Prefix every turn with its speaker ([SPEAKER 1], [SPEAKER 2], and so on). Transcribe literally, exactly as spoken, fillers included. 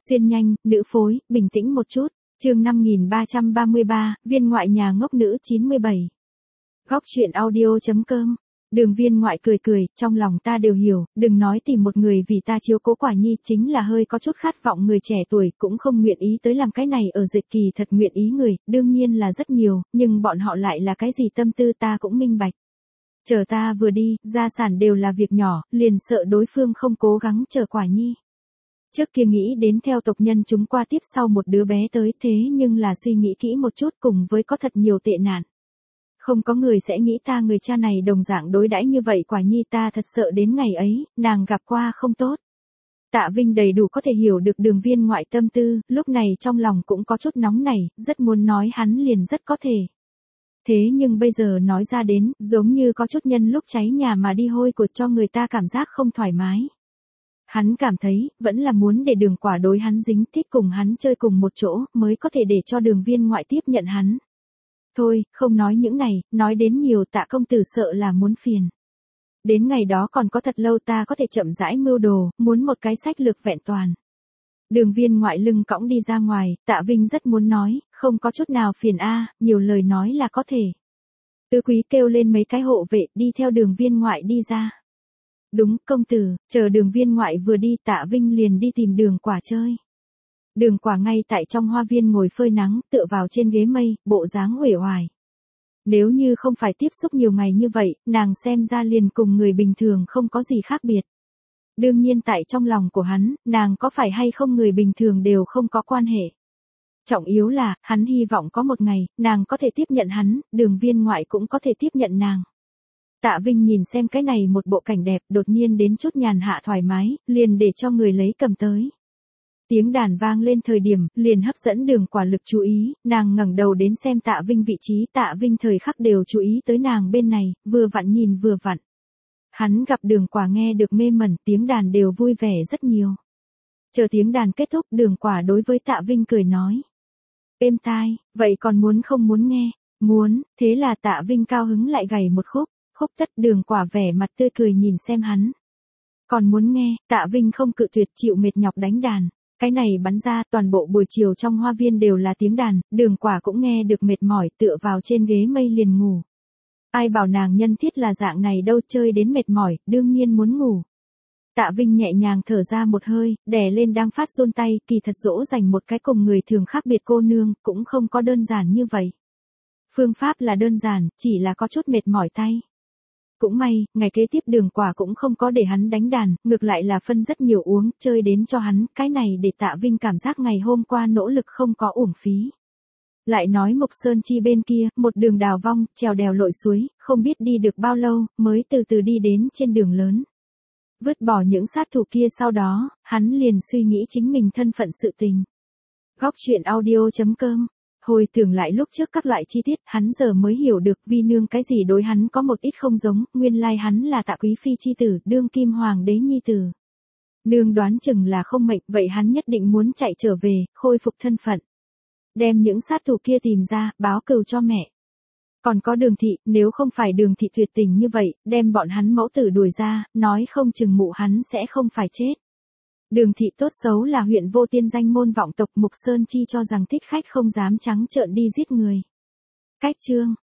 [SPEAKER 1] Xuyên nhanh, nữ phối, bình tĩnh một chút. Chương năm nghìn ba trăm ba mươi ba, viên ngoại nhà ngốc nữ chín mươi bảy. Góc truyện audio chấm com. Đường Viên Ngoại cười cười, trong lòng ta đều hiểu, đừng nói tìm một người vì ta chiếu cố Quả Nhi, chính là hơi có chút khát vọng người trẻ tuổi cũng không nguyện ý tới làm cái này ở dịch kỳ thật nguyện ý người, đương nhiên là rất nhiều, nhưng bọn họ lại là cái gì tâm tư ta cũng minh bạch. Chờ ta vừa đi, gia sản đều là việc nhỏ, liền sợ đối phương không cố gắng chờ Quả Nhi. Trước kia nghĩ đến theo tộc nhân chúng qua tiếp sau một đứa bé tới, thế nhưng là suy nghĩ kỹ một chút cùng với có thật nhiều tệ nạn. Không có người sẽ nghĩ ta người cha này đồng dạng đối đãi như vậy, Quả Nhi ta thật sợ đến ngày ấy, nàng gặp qua không tốt. Tạ Vinh đầy đủ có thể hiểu được Đường Viên Ngoại tâm tư, lúc này trong lòng cũng có chút nóng nảy, rất muốn nói hắn liền rất có thể. Thế nhưng bây giờ nói ra đến, giống như có chút nhân lúc cháy nhà mà đi hôi của cho người ta cảm giác không thoải mái. Hắn cảm thấy, vẫn là muốn để Đường Quả đối hắn dính, thích cùng hắn chơi cùng một chỗ, mới có thể để cho Đường Viên Ngoại tiếp nhận hắn. Thôi, không nói những này, nói đến nhiều Tạ công tử sợ là muốn phiền. Đến ngày đó còn có thật lâu, ta có thể chậm rãi mưu đồ, muốn một cái sách lược vẹn toàn. Đường Viên Ngoại lưng cõng đi ra ngoài, Tạ Vinh rất muốn nói, không có chút nào phiền a, nhiều lời nói là có thể. Tứ quý kêu lên mấy cái hộ vệ, đi theo Đường Viên Ngoại đi ra. Đúng, công tử, chờ Đường Viên Ngoại vừa đi, Tạ Vinh liền đi tìm Đường Quả chơi. Đường Quả ngay tại trong hoa viên ngồi phơi nắng, tựa vào trên ghế mây, bộ dáng uể oải. Nếu như không phải tiếp xúc nhiều ngày như vậy, nàng xem ra liền cùng người bình thường không có gì khác biệt. Đương nhiên tại trong lòng của hắn, nàng có phải hay không người bình thường đều không có quan hệ. Trọng yếu là, hắn hy vọng có một ngày, nàng có thể tiếp nhận hắn, Đường Viên Ngoại cũng có thể tiếp nhận nàng. Tạ Vinh nhìn xem cái này một bộ cảnh đẹp, đột nhiên đến chút nhàn hạ thoải mái, liền để cho người lấy cầm tới. Tiếng đàn vang lên thời điểm, liền hấp dẫn Đường Quả lực chú ý, nàng ngẩng đầu đến xem Tạ Vinh vị trí, Tạ Vinh thời khắc đều chú ý tới nàng bên này, vừa vặn nhìn vừa vặn. Hắn gặp Đường Quả nghe được mê mẩn, tiếng đàn đều vui vẻ rất nhiều. Chờ tiếng đàn kết thúc, Đường Quả đối với Tạ Vinh cười nói. Êm tai, vậy còn muốn không muốn nghe? Muốn, thế là Tạ Vinh cao hứng lại gảy một khúc, khúc tất. Đường Quả vẻ mặt tươi cười nhìn xem hắn. Còn muốn nghe, Tạ Vinh không cự tuyệt, chịu mệt nhọc đánh đàn. Cái này bắn ra, toàn bộ buổi chiều trong hoa viên đều là tiếng đàn, Đường Quả cũng nghe được mệt mỏi, tựa vào trên ghế mây liền ngủ. Ai bảo nàng nhân thiết là dạng này đâu, chơi đến mệt mỏi, đương nhiên muốn ngủ. Tạ Vinh nhẹ nhàng thở ra một hơi, đè lên đang phát run tay, kỳ thật dỗ dành một cái cùng người thường khác biệt cô nương, cũng không có đơn giản như vậy. Phương pháp là đơn giản, chỉ là có chút mệt mỏi tay. Cũng may, ngày kế tiếp Đường Quả cũng không có để hắn đánh đàn, ngược lại là phân rất nhiều uống, chơi đến cho hắn, cái này để Tạ Vinh cảm giác ngày hôm qua nỗ lực không có uổng phí. Lại nói Mộc Sơn Chi bên kia, một đường đào vong, trèo đèo lội suối, không biết đi được bao lâu, mới từ từ đi đến trên đường lớn. Vứt bỏ những sát thủ kia sau đó, hắn liền suy nghĩ chính mình thân phận sự tình. Góc truyện audio chấm com. Hồi tưởng lại lúc trước các loại chi tiết, hắn giờ mới hiểu được Vi nương cái gì đối hắn có một ít không giống, nguyên lai hắn là Tạ quý phi chi tử, đương kim hoàng đế nhi tử. Nương đoán chừng là không mệnh, vậy hắn nhất định muốn chạy trở về, khôi phục thân phận. Đem những sát thủ kia tìm ra, báo cừu cho mẹ. Còn có Đường thị, nếu không phải Đường thị tuyệt tình như vậy, đem bọn hắn mẫu tử đuổi ra, nói không chừng mụ hắn sẽ không phải chết. Đường thị tốt xấu là huyện vô tiên danh môn vọng tộc, Mục Sơn Chi cho rằng thích khách không dám trắng trợn đi giết người. Cách chương.